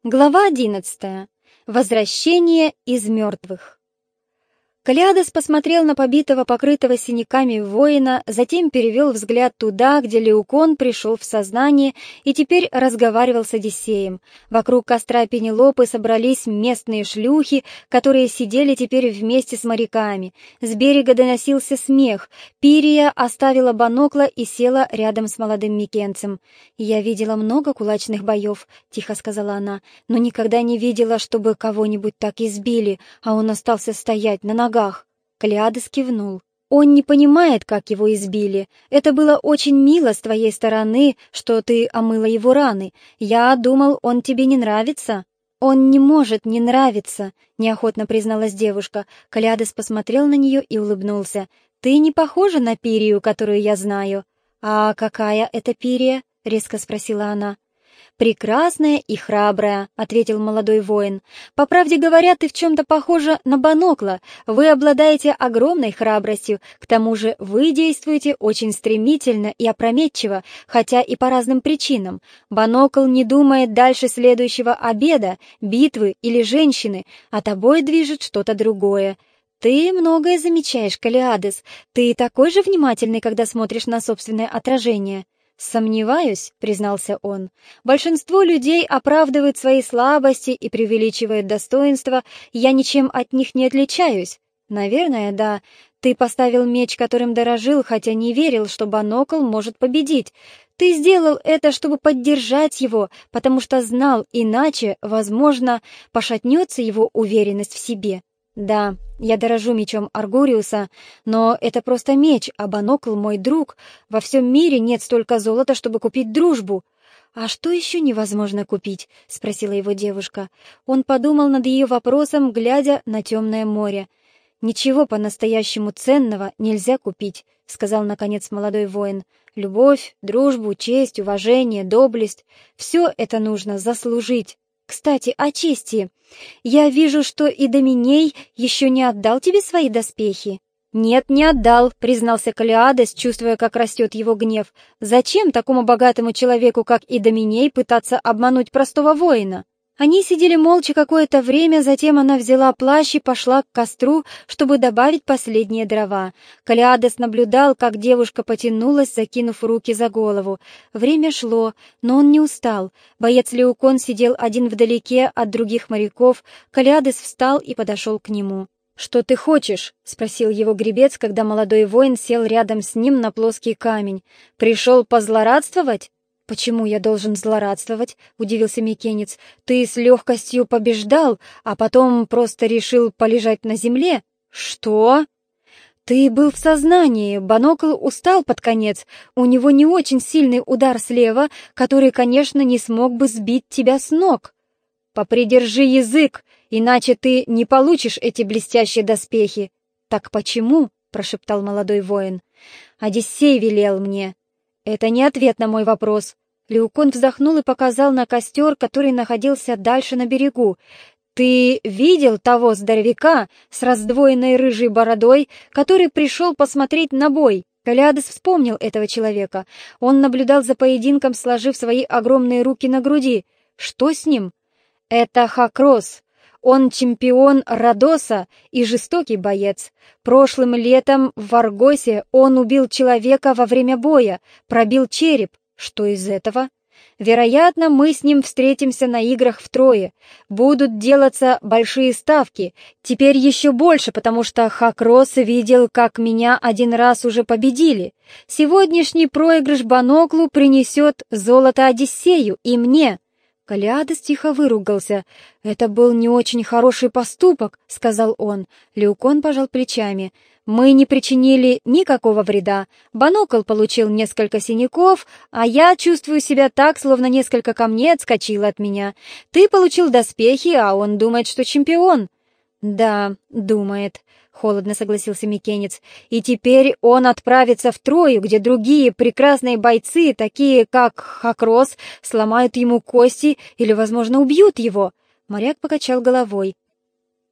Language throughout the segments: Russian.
Глава 11. Возвращение из мертвых. Калиадес посмотрел на побитого, покрытого синяками воина, затем перевел взгляд туда, где Леукон пришел в сознание и теперь разговаривал с Одиссеем. Вокруг костра Пенелопы собрались местные шлюхи, которые сидели теперь вместе с моряками. С берега доносился смех. Пирия оставила бинокла и села рядом с молодым микенцем. «Я видела много кулачных боев», — тихо сказала она, — «но никогда не видела, чтобы кого-нибудь так избили, а он остался стоять на ногах». Калиадес кивнул. «Он не понимает, как его избили. Это было очень мило с твоей стороны, что ты омыла его раны. Я думал, он тебе не нравится». «Он не может не нравиться», — неохотно призналась девушка. Калиадес посмотрел на нее и улыбнулся. «Ты не похожа на Пирию, которую я знаю». «А какая это Пирия?» — резко спросила она. «Прекрасная и храбрая», — ответил молодой воин. «По правде говоря, ты в чем-то похожа на Бинокла. Вы обладаете огромной храбростью, к тому же вы действуете очень стремительно и опрометчиво, хотя и по разным причинам. Бинокл не думает дальше следующего обеда, битвы или женщины, а тобой движет что-то другое. Ты многое замечаешь, Калиадес. Ты такой же внимательный, когда смотришь на собственное отражение». «Сомневаюсь», — признался он. «Большинство людей оправдывает свои слабости и преувеличивает достоинства. Я ничем от них не отличаюсь». «Наверное, да. Ты поставил меч, которым дорожил, хотя не верил, что Бинокл может победить. Ты сделал это, чтобы поддержать его, потому что знал, иначе, возможно, пошатнется его уверенность в себе». «Да, я дорожу мечом Аргуриуса, но это просто меч, а Бинокл мой друг. Во всем мире нет столько золота, чтобы купить дружбу». «А что еще невозможно купить?» — спросила его девушка. Он подумал над ее вопросом, глядя на темное море. «Ничего по-настоящему ценного нельзя купить», — сказал наконец молодой воин. «Любовь, дружбу, честь, уважение, доблесть — все это нужно заслужить. Кстати, о чести. Я вижу, что и Доминей еще не отдал тебе свои доспехи». «Нет, не отдал», — признался Калиадес, чувствуя, как растет его гнев. «Зачем такому богатому человеку, как Идоминей, пытаться обмануть простого воина?» Они сидели молча какое-то время, затем она взяла плащ и пошла к костру, чтобы добавить последние дрова. Калиадес наблюдал, как девушка потянулась, закинув руки за голову. Время шло, но он не устал. Боец Леукон сидел один вдалеке от других моряков. Калиадес встал и подошел к нему. «Что ты хочешь?» — спросил его гребец, когда молодой воин сел рядом с ним на плоский камень. «Пришел позлорадствовать?» «Почему я должен злорадствовать?» — удивился микенец. «Ты с легкостью побеждал, а потом просто решил полежать на земле?» «Что?» «Ты был в сознании, Бинокл устал под конец, у него не очень сильный удар слева, который, конечно, не смог бы сбить тебя с ног». «Попридержи язык, иначе ты не получишь эти блестящие доспехи». «Так почему?» — прошептал молодой воин. «Одиссей велел мне». «Это не ответ на мой вопрос». Леукон вздохнул и показал на костер, который находился дальше на берегу. «Ты видел того здоровяка с раздвоенной рыжей бородой, который пришел посмотреть на бой?» Калиадес вспомнил этого человека. Он наблюдал за поединком, сложив свои огромные руки на груди. «Что с ним?» «Это Хакрос. Он чемпион Родоса и жестокий боец. Прошлым летом в Аргосе он убил человека во время боя, пробил череп. Что из этого? Вероятно, мы с ним встретимся на играх втрое. Будут делаться большие ставки. Теперь еще больше, потому что Хакрос видел, как меня один раз уже победили. Сегодняшний проигрыш Биноклу принесет золото Одиссею и мне». Калиадес тихо выругался. «Это был не очень хороший поступок», — сказал он. Леукон пожал плечами. «Мы не причинили никакого вреда. Бинокл получил несколько синяков, а я чувствую себя так, словно несколько камней отскочило от меня. Ты получил доспехи, а он думает, что чемпион». «Да, думает», — холодно согласился микенец. «И теперь он отправится в Трою, где другие прекрасные бойцы, такие как Хакрос, сломают ему кости или, возможно, убьют его». Моряк покачал головой.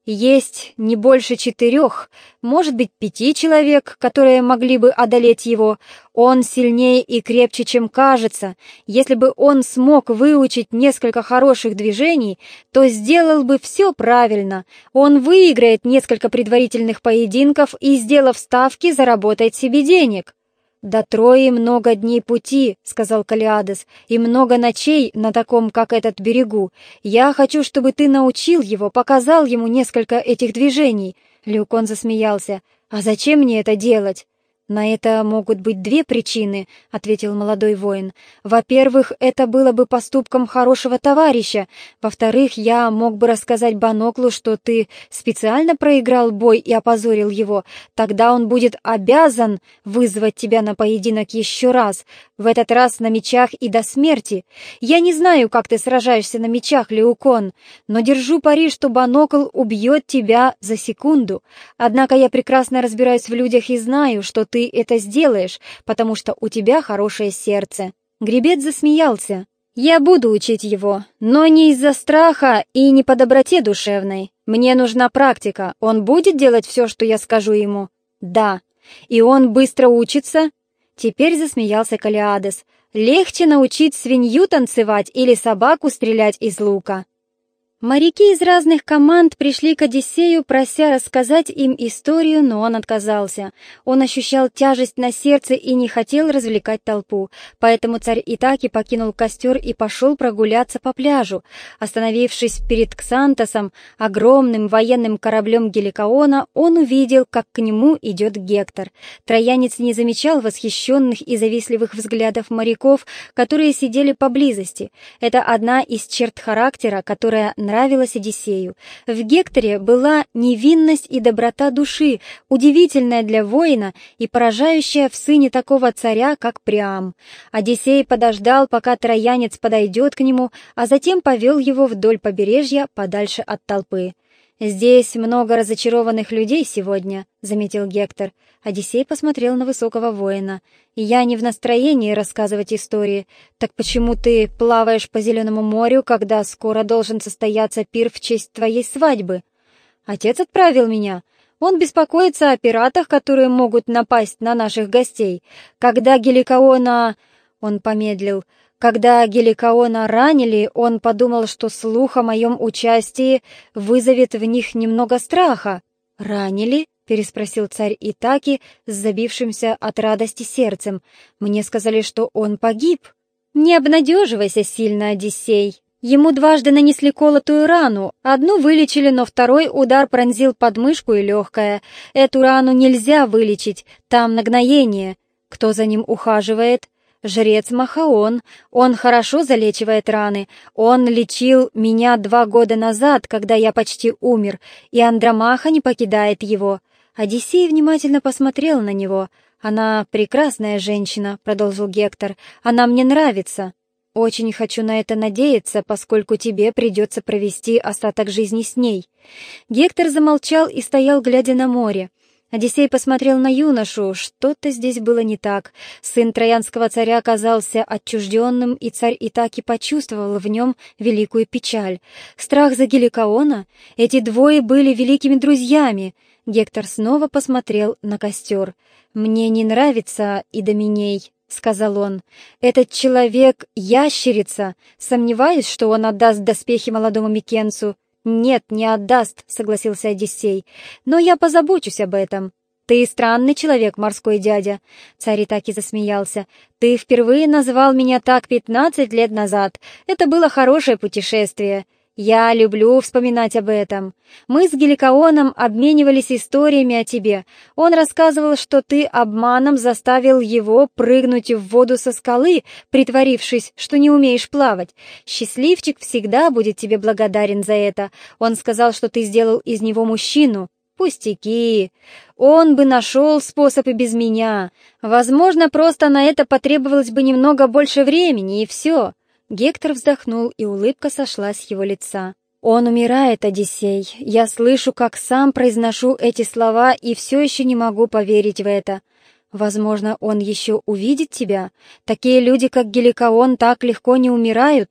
Есть не больше 4, может быть 5 человек, которые могли бы одолеть его. Он сильнее и крепче, чем кажется. Если бы он смог выучить несколько хороших движений, то сделал бы все правильно. Он выиграет несколько предварительных поединков и, сделав ставки, заработает себе денег. «До Трои много дней пути», — сказал Калиадес, — «и много ночей на таком, как этот, берегу. Я хочу, чтобы ты научил его, показал ему несколько этих движений». Леукон засмеялся. «А зачем мне это делать?» «На это могут быть 2 причины», — ответил молодой воин. «Во-первых, это было бы поступком хорошего товарища. Во-вторых, я мог бы рассказать Баноклу, что ты специально проиграл бой и опозорил его. Тогда он будет обязан вызвать тебя на поединок еще раз, в этот раз на мечах и до смерти. Я не знаю, как ты сражаешься на мечах, Леукон, но держу пари, что Банокл убьет тебя за секунду. Однако я прекрасно разбираюсь в людях и знаю, что ты это сделаешь, потому что у тебя хорошее сердце». Гребец засмеялся. «Я буду учить его, но не из-за страха и не по доброте душевной. Мне нужна практика. Он будет делать все, что я скажу ему?» «Да». «И он быстро учится?» Теперь засмеялся Калиадес. «Легче научить свинью танцевать или собаку стрелять из лука». Моряки из разных команд пришли к Одиссею, прося рассказать им историю, но он отказался. Он ощущал тяжесть на сердце и не хотел развлекать толпу, поэтому царь Итаки покинул костер и пошел прогуляться по пляжу. Остановившись перед Ксантосом, огромным военным кораблем Геликоона, он увидел, как к нему идет Гектор. Троянец не замечал восхищенных и завистливых взглядов моряков, которые сидели поблизости. Это одна из черт характера, которая нравилась Одиссею. В Гекторе была невинность и доброта души, удивительная для воина и поражающая в сыне такого царя, как Приам. Одиссей подождал, пока троянец подойдет к нему, а затем повел его вдоль побережья подальше от толпы. «Здесь много разочарованных людей сегодня», — заметил Гектор. Одиссей посмотрел на высокого воина. «Я не в настроении рассказывать истории. Так почему ты плаваешь по Зеленому морю, когда скоро должен состояться пир в честь твоей свадьбы?» «Отец отправил меня. Он беспокоится о пиратах, которые могут напасть на наших гостей. Когда Геликоона...» Он помедлил. «Когда Геликоона ранили, он подумал, что слух о моем участии вызовет в них немного страха». «Ранили?» — переспросил царь Итаки с забившимся от радости сердцем. «Мне сказали, что он погиб». «Не обнадеживайся сильно, Одиссей. Ему дважды нанесли колотую рану. Одну вылечили, но второй удар пронзил подмышку и легкое. Эту рану нельзя вылечить, там нагноение. Кто за ним ухаживает?» «Жрец Махаон. Он хорошо залечивает раны. Он лечил меня 2 года назад, когда я почти умер, и Андромаха не покидает его». Одиссей внимательно посмотрел на него. «Она прекрасная женщина», — продолжил Гектор. «Она мне нравится. Очень хочу на это надеяться, поскольку тебе придется провести остаток жизни с ней». Гектор замолчал и стоял, глядя на море. Одиссей посмотрел на юношу, что-то здесь было не так. Сын троянского царя оказался отчужденным, и царь Итаки почувствовал в нем великую печаль. Страх за Геликоона? Эти двое были великими друзьями. Гектор снова посмотрел на костер. «Мне не нравится Идоменей», — сказал он. «Этот человек — ящерица. Сомневаюсь, что он отдаст доспехи молодому Микенцу». «Нет, не отдаст», — согласился Одиссей. «Но я позабочусь об этом». «Ты странный человек, морской дядя», — царь Итаки засмеялся. «Ты впервые назвал меня так 15 лет назад. Это было хорошее путешествие. Я люблю вспоминать об этом. Мы с Геликооном обменивались историями о тебе. Он рассказывал, что ты обманом заставил его прыгнуть в воду со скалы, притворившись, что не умеешь плавать. Счастливчик всегда будет тебе благодарен за это. Он сказал, что ты сделал из него мужчину. Пустяки. Он бы нашел способ и без меня. Возможно, просто на это потребовалось бы немного больше времени, и все». Гектор вздохнул, и улыбка сошла с его лица. «Он умирает, Одиссей. Я слышу, как сам произношу эти слова, и все еще не могу поверить в это. Возможно, он еще увидит тебя. Такие люди, как Геликоон, так легко не умирают».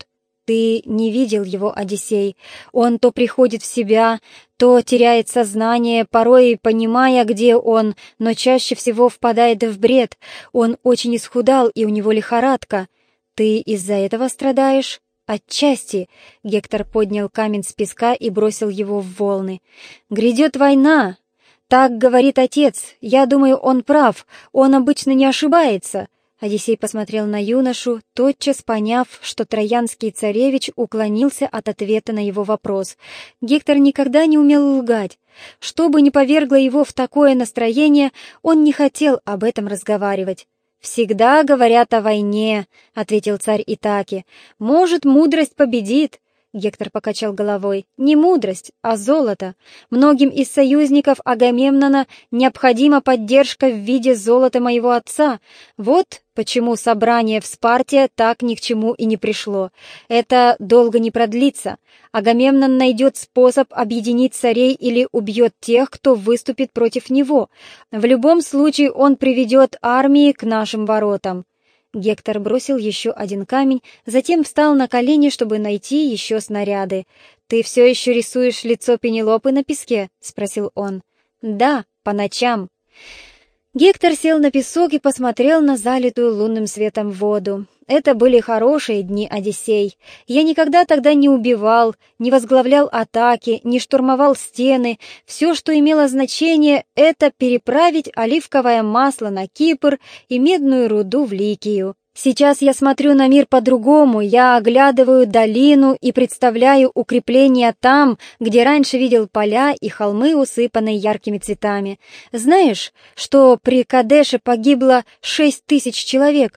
Ты не видел его, Одиссей. Он то приходит в себя, то теряет сознание, порой понимая, где он, но чаще всего впадает в бред. Он очень исхудал, и у него лихорадка. Ты из-за этого страдаешь? Отчасти. Гектор поднял камень с песка и бросил его в волны. Грядет война. Так говорит отец. Я думаю, он прав. Он обычно не ошибается. Одиссей посмотрел на юношу, тотчас поняв, что троянский царевич уклонился от ответа на его вопрос. Гектор никогда не умел лгать. Что бы ни повергло его в такое настроение, он не хотел об этом разговаривать. «Всегда говорят о войне», — ответил царь Итаки. «Может, мудрость победит?» Гектор покачал головой. «Не мудрость, а золото. Многим из союзников Агамемнона необходима поддержка в виде золота моего отца. Вот почему собрание в Спарте так ни к чему и не пришло. Это долго не продлится. Агамемнон найдет способ объединить царей или убьет тех, кто выступит против него. В любом случае он приведет армии к нашим воротам». Гектор бросил еще один камень, затем встал на колени, чтобы найти еще снаряды. «Ты все еще рисуешь лицо Пенелопы на песке?» — спросил он. «Да, по ночам». Гектор сел на песок и посмотрел на залитую лунным светом воду. Это были хорошие дни, Одиссей. Я никогда тогда не убивал, не возглавлял атаки, не штурмовал стены. Все, что имело значение, это переправить оливковое масло на Кипр и медную руду в Ликию. Сейчас я смотрю на мир по-другому, я оглядываю долину и представляю укрепления там, где раньше видел поля и холмы, усыпанные яркими цветами. Знаешь, что при Кадеше погибло 6000 человек?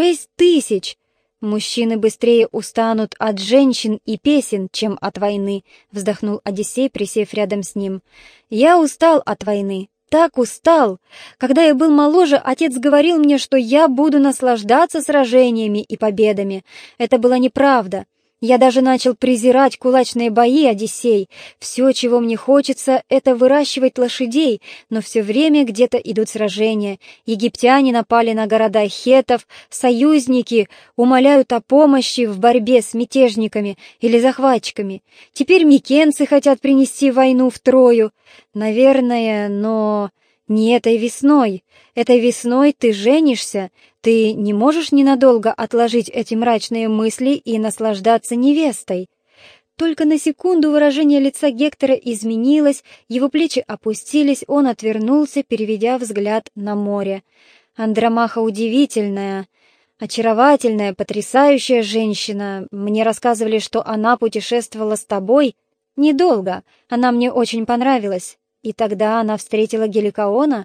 6000! Мужчины быстрее устанут от женщин и песен, чем от войны, вздохнул Одиссей, присев рядом с ним. Я устал от войны. Так устал. Когда я был моложе, отец говорил мне, что я буду наслаждаться сражениями и победами. Это была неправда. Я даже начал презирать кулачные бои, Одиссей. Все, чего мне хочется, это выращивать лошадей, но все время где-то идут сражения. Египтяне напали на города хеттов, союзники умоляют о помощи в борьбе с мятежниками или захватчиками. Теперь микенцы хотят принести войну в Трою. Наверное, но не этой весной. Этой весной ты женишься. Ты не можешь ненадолго отложить эти мрачные мысли и наслаждаться невестой. Только на секунду выражение лица Гектора изменилось, его плечи опустились, он отвернулся, переведя взгляд на море. Андромаха удивительная, очаровательная, потрясающая женщина. Мне рассказывали, что она путешествовала с тобой. Недолго, она мне очень понравилась. И тогда она встретила Геликоона?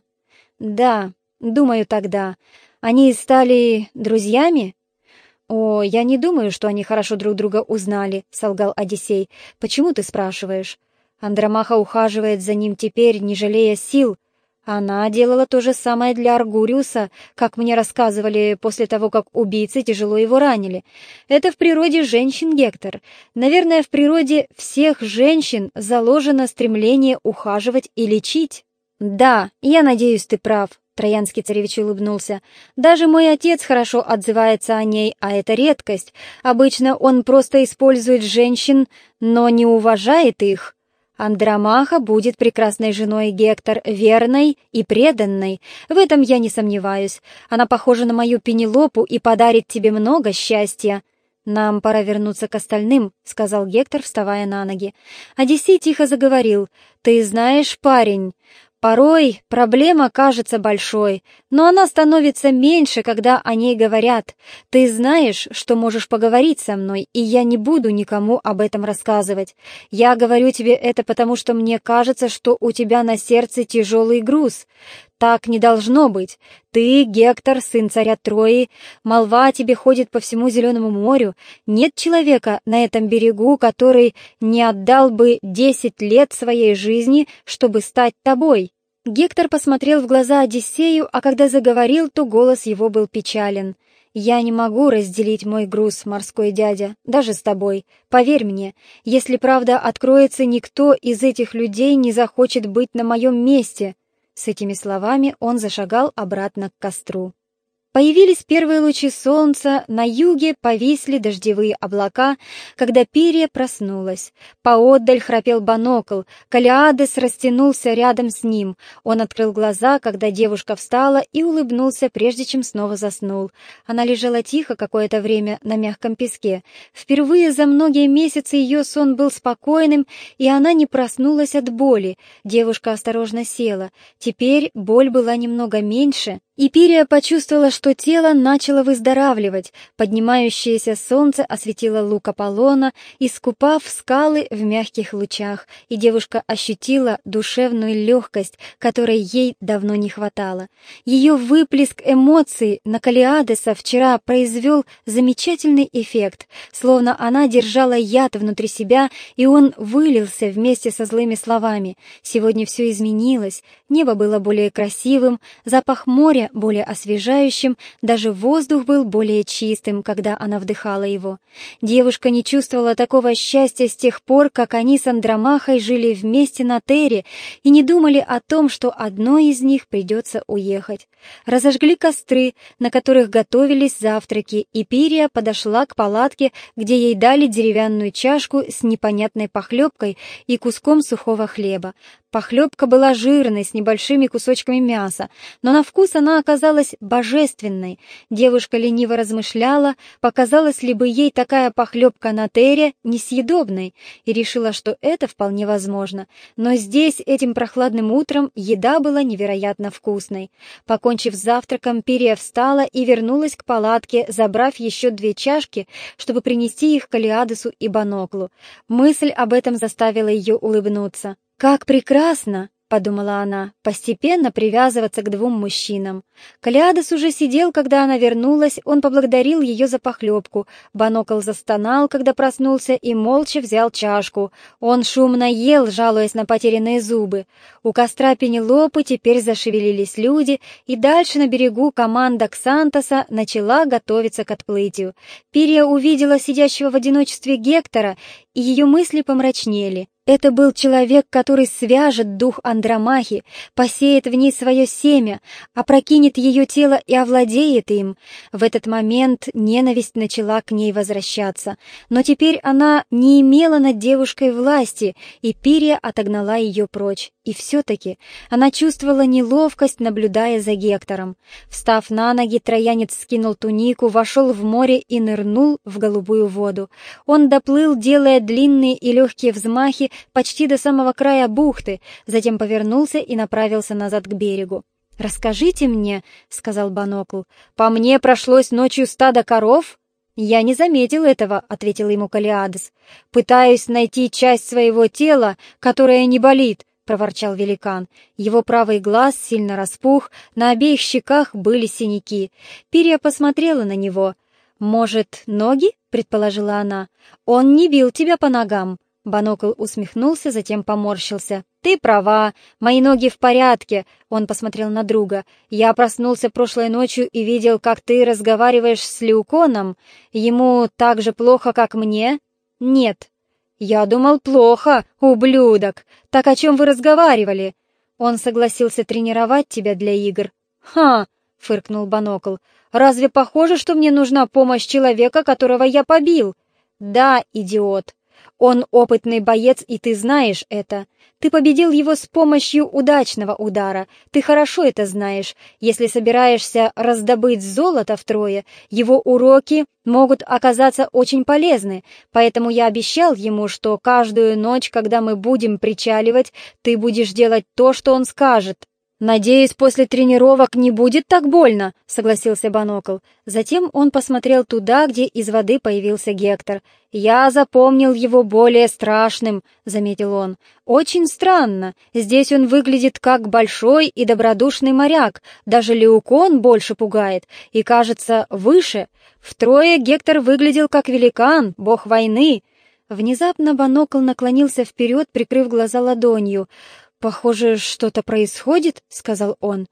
Да, думаю, тогда. Они стали друзьями? О, я не думаю, что они хорошо друг друга узнали, солгал Одиссей. Почему ты спрашиваешь? Андромаха ухаживает за ним теперь, не жалея сил. Она делала то же самое для Аргуриуса, как мне рассказывали после того, как убийцы тяжело его ранили. Это в природе женщин, Гектор. Наверное, в природе всех женщин заложено стремление ухаживать и лечить. Да, я надеюсь, ты прав. Троянский царевич улыбнулся. «Даже мой отец хорошо отзывается о ней, а это редкость. Обычно он просто использует женщин, но не уважает их. Андромаха будет прекрасной женой, Гектор, верной и преданной. В этом я не сомневаюсь. Она похожа на мою Пенелопу и подарит тебе много счастья». «Нам пора вернуться к остальным», — сказал Гектор, вставая на ноги. Одиссей тихо заговорил. «Ты знаешь, парень...» Порой проблема кажется большой, но она становится меньше, когда о ней говорят. Ты знаешь, что можешь поговорить со мной, и я не буду никому об этом рассказывать. Я говорю тебе это потому, что мне кажется, что у тебя на сердце тяжелый груз. Так не должно быть. Ты, Гектор, сын царя Трои, молва о тебе ходит по всему Зеленому морю. Нет человека на этом берегу, который не отдал бы 10 лет своей жизни, чтобы стать тобой». Гектор посмотрел в глаза Одиссею, а когда заговорил, то голос его был печален. «Я не могу разделить мой груз, морской дядя, даже с тобой. Поверь мне, если правда откроется, никто из этих людей не захочет быть на моем месте». С этими словами он зашагал обратно к костру. Появились первые лучи солнца, на юге повисли дождевые облака, когда Пирия проснулась. Поотдаль храпел Банокл, Калиадес растянулся рядом с ним. Он открыл глаза, когда девушка встала, и улыбнулся, прежде чем снова заснул. Она лежала тихо какое-то время на мягком песке. Впервые за многие месяцы ее сон был спокойным, и она не проснулась от боли. Девушка осторожно села. Теперь боль была немного меньше, и Пирия почувствовала, что тело начало выздоравливать. Поднимающееся солнце осветило луг Аполлона, искупав скалы в мягких лучах, и девушка ощутила душевную легкость, которой ей давно не хватало. Ее выплеск эмоций на Калиадеса вчера произвел замечательный эффект, словно она держала яд внутри себя, и он вылился вместе со злыми словами. Сегодня все изменилось, небо было более красивым, запах моря более освежающим, даже воздух был более чистым, когда она вдыхала его. Девушка не чувствовала такого счастья с тех пор, как они с Андромахой жили вместе на Терре и не думали о том, что одной из них придется уехать. Разожгли костры, на которых готовились завтраки, и Пирия подошла к палатке, где ей дали деревянную чашку с непонятной похлебкой и куском сухого хлеба. Похлебка была жирной, с небольшими кусочками мяса, но на вкус она оказалась божественной. Девушка лениво размышляла, показалась ли бы ей такая похлебка на Терре несъедобной, и решила, что это вполне возможно. Но здесь, этим прохладным утром, еда была невероятно вкусной. Покончив с завтраком, Пирия встала и вернулась к палатке, забрав еще 2 чашки, чтобы принести их Калиадесу и Баноклу. Мысль об этом заставила ее улыбнуться. «Как прекрасно!» — подумала она, — постепенно привязываться к 2 мужчинам. Калиадес уже сидел, когда она вернулась, он поблагодарил ее за похлебку. Банокл застонал, когда проснулся, и молча взял чашку. Он шумно ел, жалуясь на потерянные зубы. У костра Пенелопы теперь зашевелились люди, и дальше на берегу команда Ксантоса начала готовиться к отплытию. Пирия увидела сидящего в одиночестве Гектора, и ее мысли помрачнели. Это был человек, который свяжет дух Андромахи, посеет в ней свое семя, опрокинет ее тело и овладеет им. В этот момент ненависть начала к ней возвращаться, но теперь она не имела над девушкой власти, и Пирия отогнала ее прочь. И все-таки она чувствовала неловкость, наблюдая за Гектором. Встав на ноги, троянец скинул тунику, вошел в море и нырнул в голубую воду. Он доплыл, делая длинные и легкие взмахи почти до самого края бухты, затем повернулся и направился назад к берегу. «Расскажите мне», — сказал Банокл, — «по мне прошлось ночью стадо коров?» «Я не заметил этого», — ответил ему Калиадес. «Пытаюсь найти часть своего тела, которая не болит», — проворчал великан. Его правый глаз сильно распух, на обеих щеках были синяки. Пирия посмотрела на него. «Может, ноги?» — предположила она. «Он не бил тебя по ногам». Банокл усмехнулся, затем поморщился. «Ты права, мои ноги в порядке», — он посмотрел на друга. «Я проснулся прошлой ночью и видел, как ты разговариваешь с Леуконом. Ему так же плохо, как мне?» «Нет». «Я думал, плохо, ублюдок. Так о чем вы разговаривали?» «Он согласился тренировать тебя для игр». «Ха!» — фыркнул Банокл. «Разве похоже, что мне нужна помощь человека, которого я побил?» «Да, идиот. Он опытный боец, и ты знаешь это. Ты победил его с помощью удачного удара. Ты хорошо это знаешь. Если собираешься раздобыть золото втрое, его уроки могут оказаться очень полезны. Поэтому я обещал ему, что каждую ночь, когда мы будем причаливать, ты будешь делать то, что он скажет». «Надеюсь, после тренировок не будет так больно», — согласился Банокл. Затем он посмотрел туда, где из воды появился Гектор. «Я запомнил его более страшным», — заметил он. «Очень странно. Здесь он выглядит как большой и добродушный моряк. Даже Леукон больше пугает и, кажется, выше. Втрое Гектор выглядел как великан, бог войны». Внезапно Банокл наклонился вперед, прикрыв глаза ладонью. «Похоже, что-то происходит», — сказал он.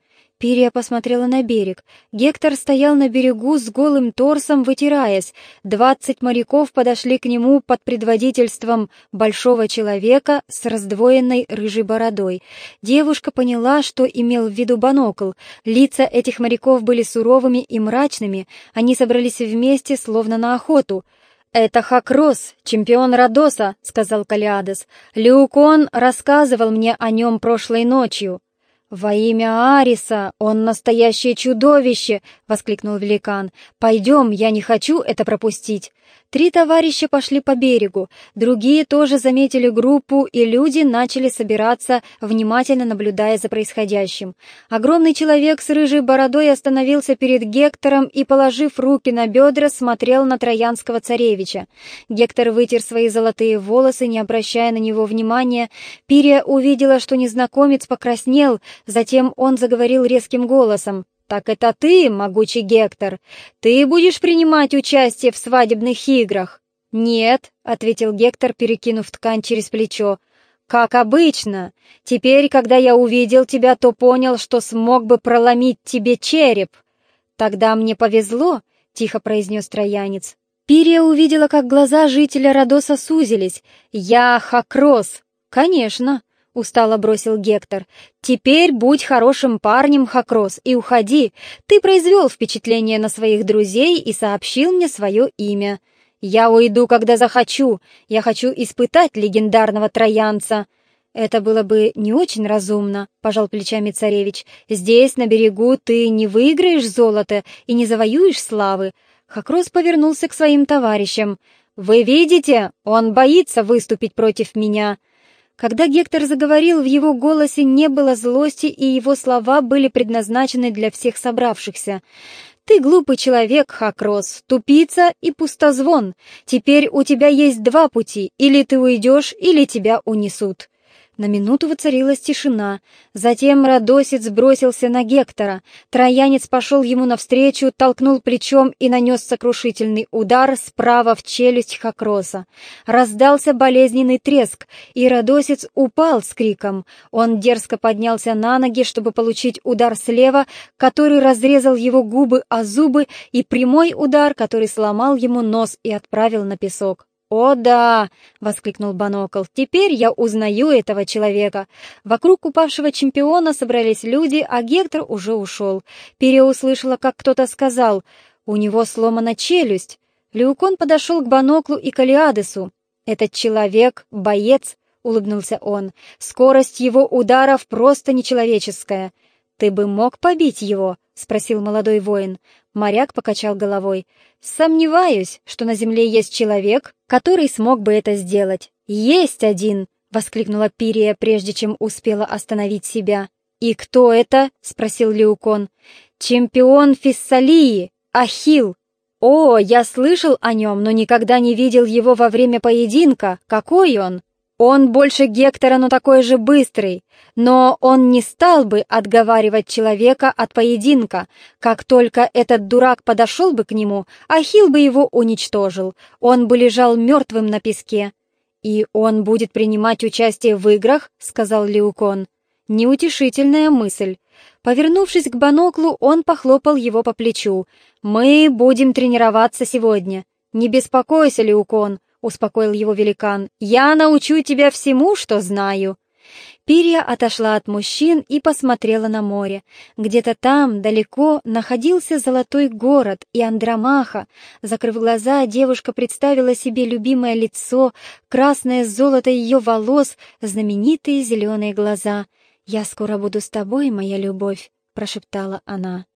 Пирия посмотрела на берег. Гектор стоял на берегу с голым торсом, вытираясь. 20 моряков подошли к нему под предводительством большого человека с раздвоенной рыжей бородой. Девушка поняла, что имел в виду Банокл. Лица этих моряков были суровыми и мрачными. Они собрались вместе, словно на охоту. «Это Хакрос, чемпион Родоса», — сказал Калиадес. «Леукон рассказывал мне о нем прошлой ночью». «Во имя Ариса! Он настоящее чудовище!» — воскликнул великан. «Пойдем, я не хочу это пропустить». 3 товарища пошли по берегу, другие тоже заметили группу, и люди начали собираться, внимательно наблюдая за происходящим. Огромный человек с рыжей бородой остановился перед Гектором и, положив руки на бедра, смотрел на троянского царевича. Гектор вытер свои золотые волосы, не обращая на него внимания. Пирия увидела, что незнакомец покраснел, затем он заговорил резким голосом. «Так это ты, могучий Гектор? Ты будешь принимать участие в свадебных играх?» «Нет», — ответил Гектор, перекинув ткань через плечо. «Как обычно. Теперь, когда я увидел тебя, то понял, что смог бы проломить тебе череп». «Тогда мне повезло», — тихо произнес троянец. Пирия увидела, как глаза жителя Родоса сузились. «Я Хакрос». «Конечно», — устало бросил Гектор. «Теперь будь хорошим парнем, Хакрос, и уходи. Ты произвел впечатление на своих друзей и сообщил мне свое имя. Я уйду, когда захочу. Я хочу испытать легендарного троянца». «Это было бы не очень разумно», — пожал плечами царевич. «Здесь, на берегу, ты не выиграешь золото и не завоюешь славы». Хакрос повернулся к своим товарищам. «Вы видите, он боится выступить против меня». Когда Гектор заговорил, в его голосе не было злости, и его слова были предназначены для всех собравшихся. «Ты глупый человек, Хакрос, тупица и пустозвон. Теперь у тебя есть 2 пути, или ты уйдешь, или тебя унесут». На минуту воцарилась тишина. Затем Родосец бросился на Гектора. Троянец пошел ему навстречу, толкнул плечом и нанес сокрушительный удар справа в челюсть Хакроса. Раздался болезненный треск, и Родосец упал с криком. Он дерзко поднялся на ноги, чтобы получить удар слева, который разрезал его губы о зубы, и прямой удар, который сломал ему нос и отправил на песок. «О да!» — воскликнул Банокл. «Теперь я узнаю этого человека». Вокруг упавшего чемпиона собрались люди, а Гектор уже ушел. Пирия услышала, как кто-то сказал: «У него сломана челюсть». Леукон подошел к Баноклу и Калиадесу. «Этот человек — боец», — улыбнулся он. «Скорость его ударов просто нечеловеческая». «Ты бы мог побить его?» — спросил молодой воин. Моряк покачал головой. «Сомневаюсь, что на земле есть человек, который смог бы это сделать». «Есть один!» — воскликнула Пирия, прежде чем успела остановить себя. «И кто это?» — спросил Леукон. «Чемпион Фессалии, Ахилл». «О, я слышал о нем, но никогда не видел его во время поединка. Какой он?» «Он больше Гектора, но такой же быстрый. Но он не стал бы отговаривать человека от поединка. Как только этот дурак подошел бы к нему, Ахилл бы его уничтожил. Он бы лежал мертвым на песке». «И он будет принимать участие в играх?» — сказал Леукон. Неутешительная мысль. Повернувшись к Баноклу, он похлопал его по плечу. «Мы будем тренироваться сегодня. Не беспокойся, Леукон», — успокоил его великан. «Я научу тебя всему, что знаю». Пирия отошла от мужчин и посмотрела на море. Где-то там, далеко, находился золотой город и Андромаха. Закрыв глаза, девушка представила себе любимое лицо, красное золото ее волос, знаменитые зеленые глаза. «Я скоро буду с тобой, моя любовь», — прошептала она.